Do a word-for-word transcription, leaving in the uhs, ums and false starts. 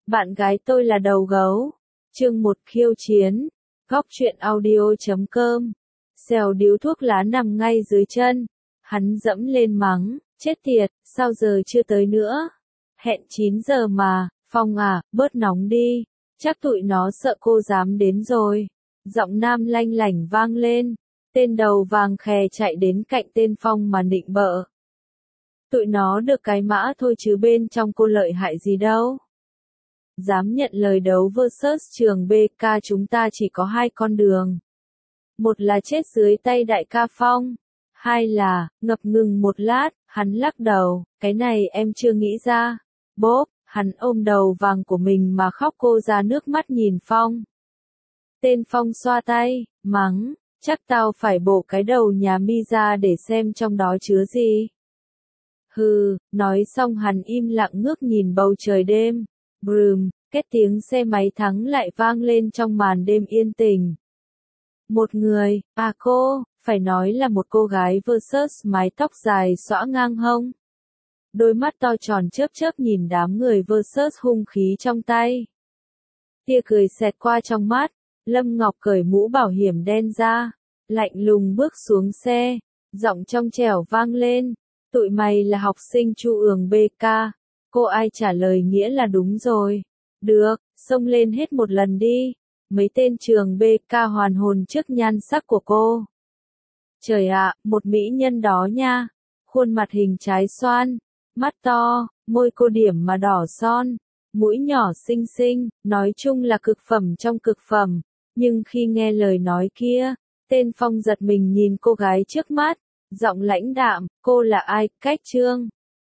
Bạn gái tôi là đầu gấu. Chương một khiêu chiến. Góc truyện audio chấm com. Xèo điếu thuốc lá nằm ngay dưới chân. Hắn dẫm lên mắng, chết tiệt, sao giờ chưa tới nữa? Hẹn chín giờ mà, Phong à, bớt nóng đi. Chắc tụi nó sợ cô dám đến rồi. Giọng nam lanh lảnh vang lên. Tên đầu vàng khè chạy đến cạnh tên Phong mà nịnh bợ. Tụi nó được cái mã thôi chứ bên trong cô lợi hại gì đâu. Dám nhận lời đấu versus trường bê ca chúng ta chỉ có hai con đường. Một là chết dưới tay đại ca Phong. Hai là, ngập ngừng một lát, hắn lắc đầu, cái này em chưa nghĩ ra. Bốp, hắn ôm đầu vàng của mình mà khóc cô ra nước mắt nhìn Phong. Tên Phong xoa tay, mắng, chắc tao phải bổ cái đầu nhà mi ra để xem trong đó chứa gì. Hừ, nói xong hắn im lặng ngước nhìn bầu trời đêm. Broom, kết tiếng xe máy thắng lại vang lên trong màn đêm yên tĩnh. Một người, à cô, phải nói là một cô gái versus mái tóc dài xõa ngang hông. Đôi mắt to tròn chớp chớp nhìn đám người versus hung khí trong tay. Tia cười xẹt qua trong mắt, Lâm Ngọc cởi mũ bảo hiểm đen ra, lạnh lùng bước xuống xe, giọng trong trẻo vang lên, tụi mày là học sinh Chu Ường bê ca. Cô ai trả lời nghĩa là đúng rồi. Được, xông lên hết một lần đi. Mấy tên trường bê ca hoàn hồn trước nhan sắc của cô. Trời ạ, một mỹ nhân đó nha. Khuôn mặt hình trái xoan, mắt to, môi cô điểm mà đỏ son, mũi nhỏ xinh xinh, nói chung là cực phẩm trong cực phẩm. Nhưng khi nghe lời nói kia, tên Phong giật mình nhìn cô gái trước mắt, giọng lãnh đạm, cô là ai, Cách Trương.